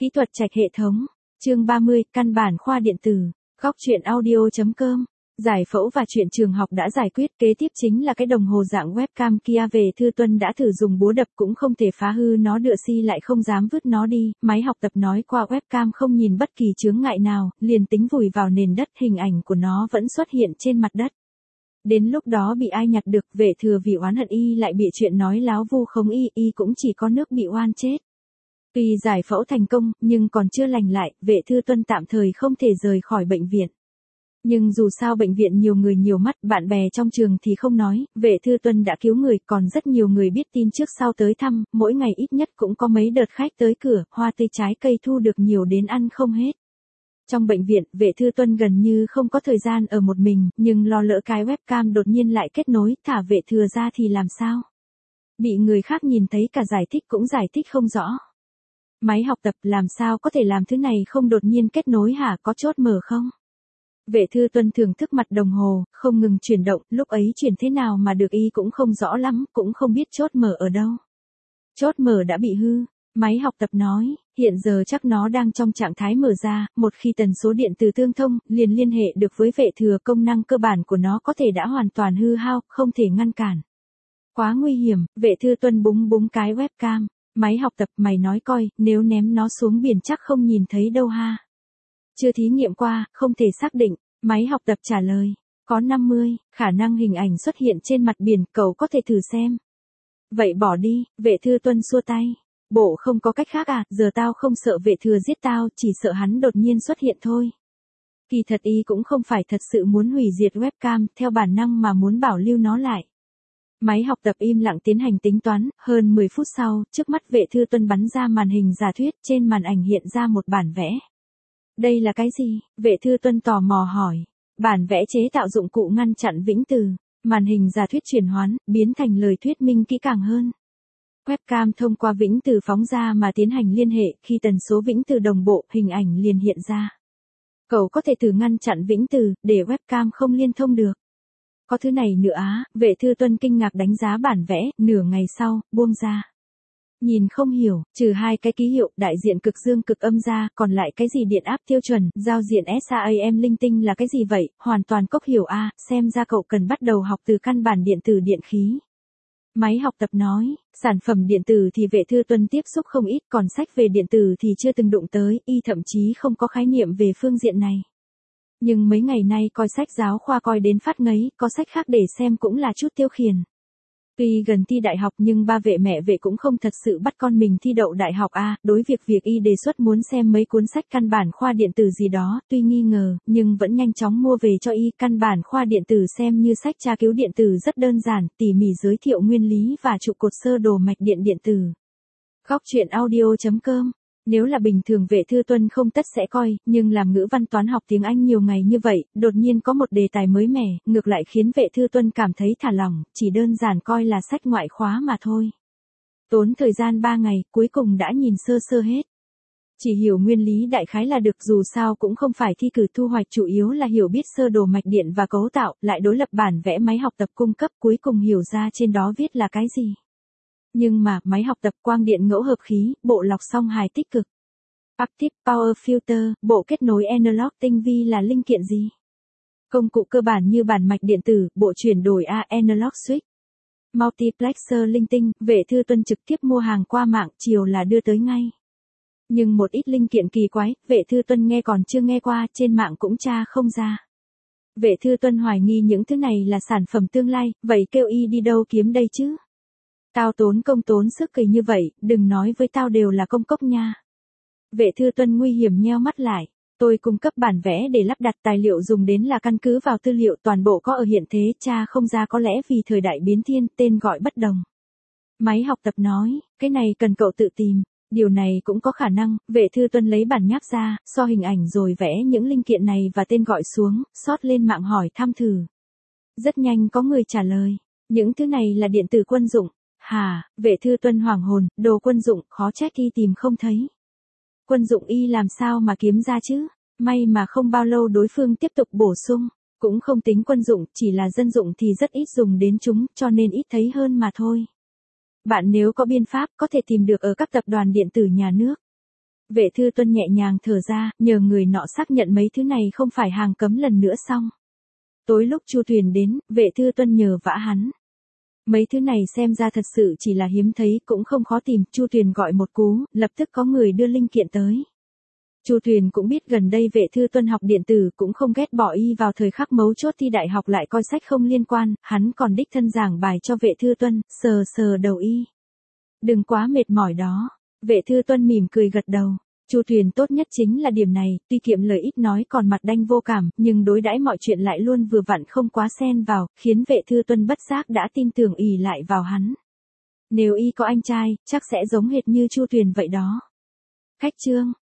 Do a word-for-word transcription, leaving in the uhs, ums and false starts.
Kỹ thuật trạch hệ thống. Chương ba mươi, căn bản khoa điện tử. Góc truyện audio chấm com. Giải phẫu và chuyện trường học đã giải quyết, kế tiếp chính là cái đồng hồ dạng webcam kia. Về Thư Tuân đã thử dùng búa đập cũng không thể phá hư nó, Đựa Si lại không dám vứt nó đi. Máy học tập nói qua webcam không nhìn bất kỳ chướng ngại nào, liền tính vùi vào nền đất, hình ảnh của nó vẫn xuất hiện trên mặt đất. Đến lúc đó bị ai nhặt được, Vệ Thừa vì oán hận y lại bị chuyện nói láo vu khống y, y cũng chỉ có nước bị oan chết. Tuy giải phẫu thành công, nhưng còn chưa lành lại, Vệ Thư Tuân tạm thời không thể rời khỏi bệnh viện. Nhưng dù sao bệnh viện nhiều người nhiều mắt, bạn bè trong trường thì không nói, Vệ Thư Tuân đã cứu người, còn rất nhiều người biết tin trước sau tới thăm, mỗi ngày ít nhất cũng có mấy đợt khách tới cửa, hoa tươi trái cây thu được nhiều đến ăn không hết. Trong bệnh viện, Vệ Thư Tuân gần như không có thời gian ở một mình, nhưng lo lỡ cái webcam đột nhiên lại kết nối, thả Vệ Thừa ra thì làm sao? Bị người khác nhìn thấy cả giải thích cũng giải thích không rõ. Máy học tập làm sao có thể làm thứ này không đột nhiên kết nối hả, có chốt mở không? Vệ Thư Tuân thưởng thức mặt đồng hồ, không ngừng chuyển động, lúc ấy chuyển thế nào mà được y cũng không rõ lắm, cũng không biết chốt mở ở đâu. Chốt mở đã bị hư, máy học tập nói, hiện giờ chắc nó đang trong trạng thái mở ra, một khi tần số điện từ tương thông, liền liên hệ được với Vệ Thừa, công năng cơ bản của nó có thể đã hoàn toàn hư hao, không thể ngăn cản. Quá nguy hiểm, Vệ Thư Tuân búng búng cái webcam. Máy học tập, mày nói coi, nếu ném nó xuống biển chắc không nhìn thấy đâu ha. Chưa thí nghiệm qua, không thể xác định. Máy học tập trả lời, có năm mươi, khả năng hình ảnh xuất hiện trên mặt biển, cậu có thể thử xem. Vậy bỏ đi, Vệ Thư Tuân xua tay. Bộ không có cách khác à, giờ tao không sợ Vệ Thừa giết tao, chỉ sợ hắn đột nhiên xuất hiện thôi. Kỳ thật y cũng không phải thật sự muốn hủy diệt webcam, theo bản năng mà muốn bảo lưu nó lại. Máy học tập im lặng tiến hành tính toán, hơn mười phút sau, trước mắt Vệ Thư Tuân bắn ra màn hình giả thuyết, trên màn ảnh hiện ra một bản vẽ. Đây là cái gì? Vệ Thư Tuân tò mò hỏi. Bản vẽ chế tạo dụng cụ ngăn chặn vĩnh từ. Màn hình giả thuyết chuyển hoán, biến thành lời thuyết minh kỹ càng hơn. Webcam thông qua vĩnh từ phóng ra mà tiến hành liên hệ, khi tần số vĩnh từ đồng bộ, hình ảnh liền hiện ra. Cậu có thể thử ngăn chặn vĩnh từ, để webcam không liên thông được. Có thứ này nữa á, Vệ Thư Tuân kinh ngạc đánh giá bản vẽ, nửa ngày sau, buông ra. Nhìn không hiểu, trừ hai cái ký hiệu, đại diện cực dương cực âm ra, còn lại cái gì điện áp tiêu chuẩn, giao diện SAAM linh tinh là cái gì vậy, hoàn toàn cốc hiểu a, à, xem ra cậu cần bắt đầu học từ căn bản điện tử điện khí. Máy học tập nói, sản phẩm điện tử thì Vệ Thư Tuân tiếp xúc không ít, còn sách về điện tử thì chưa từng đụng tới, y thậm chí không có khái niệm về phương diện này. Nhưng mấy ngày nay coi sách giáo khoa coi đến phát ngấy, có sách khác để xem cũng là chút tiêu khiển. Tuy gần thi đại học nhưng ba Vệ mẹ Vệ cũng không thật sự bắt con mình thi đậu đại học a, à, đối việc việc y đề xuất muốn xem mấy cuốn sách căn bản khoa điện tử gì đó, tuy nghi ngờ, nhưng vẫn nhanh chóng mua về cho y. Căn bản khoa điện tử xem như sách tra cứu điện tử rất đơn giản, tỉ mỉ giới thiệu nguyên lý và trụ cột sơ đồ mạch điện điện tử. Góc truyện audio chấm com. Nếu là bình thường Vệ Thư Tuân không tất sẽ coi, nhưng làm ngữ văn toán học tiếng Anh nhiều ngày như vậy, đột nhiên có một đề tài mới mẻ, ngược lại khiến Vệ Thư Tuân cảm thấy thả lỏng, chỉ đơn giản coi là sách ngoại khóa mà thôi. Tốn thời gian ba ngày, cuối cùng đã nhìn sơ sơ hết. Chỉ hiểu nguyên lý đại khái là được, dù sao cũng không phải thi cử thu hoạch, chủ yếu là hiểu biết sơ đồ mạch điện và cấu tạo, lại đối lập bản vẽ máy học tập cung cấp, cuối cùng hiểu ra trên đó viết là cái gì. Nhưng mà, máy học tập quang điện ngẫu hợp khí, bộ lọc song hài tích cực. Active Power Filter, bộ kết nối analog tinh vi là linh kiện gì? Công cụ cơ bản như bản mạch điện tử, bộ chuyển đổi A analog switch. Multiplexer linh tinh, Vệ Thư Tuân trực tiếp mua hàng qua mạng, chiều là đưa tới ngay. Nhưng một ít linh kiện kỳ quái, Vệ Thư Tuân nghe còn chưa nghe qua, trên mạng cũng tra không ra. Vệ Thư Tuân hoài nghi những thứ này là sản phẩm tương lai, vậy kêu y đi đâu kiếm đây chứ? Tao tốn công tốn sức cười như vậy, đừng nói với tao đều là công cốc nha. Vệ Thư Tuân nguy hiểm nheo mắt lại. Tôi cung cấp bản vẽ để lắp đặt, tài liệu dùng đến là căn cứ vào tư liệu toàn bộ có ở hiện thế, cha không ra có lẽ vì thời đại biến thiên, tên gọi bất đồng. Máy học tập nói, cái này cần cậu tự tìm. Điều này cũng có khả năng, Vệ Thư Tuân lấy bản nháp ra, so hình ảnh rồi vẽ những linh kiện này và tên gọi xuống, sót lên mạng hỏi thăm thử. Rất nhanh có người trả lời, những thứ này là điện tử quân dụng. Hà, Vệ Thư Tuân hoảng hồn, đồ quân dụng, khó trách y tìm không thấy. Quân dụng y làm sao mà kiếm ra chứ? May mà không bao lâu đối phương tiếp tục bổ sung, cũng không tính quân dụng, chỉ là dân dụng thì rất ít dùng đến chúng, cho nên ít thấy hơn mà thôi. Bạn nếu có biện pháp có thể tìm được ở các tập đoàn điện tử nhà nước. Vệ Thư Tuân nhẹ nhàng thở ra, nhờ người nọ xác nhận mấy thứ này không phải hàng cấm lần nữa xong. Tối lúc Chu Tuyền đến, Vệ Thư Tuân nhờ vả hắn. Mấy thứ này xem ra thật sự chỉ là hiếm thấy, cũng không khó tìm. Chu Tuyền gọi một cú, lập tức có người đưa linh kiện tới. Chu Tuyền cũng biết gần đây Vệ Thư Tuân học điện tử, cũng không ghét bỏ y vào thời khắc mấu chốt thi đại học lại coi sách không liên quan, hắn còn đích thân giảng bài cho Vệ Thư Tuân, sờ sờ đầu y. Đừng quá mệt mỏi đó. Vệ Thư Tuân mỉm cười gật đầu. Chu Tuyền tốt nhất chính là điểm này, tuy kiệm lời ít nói còn mặt đanh vô cảm, nhưng đối đãi mọi chuyện lại luôn vừa vặn không quá xen vào, khiến Vệ Thư Tuân bất giác đã tin tưởng ỷ lại vào hắn. Nếu y có anh trai, chắc sẽ giống hệt như Chu Tuyền vậy đó. Khách trương.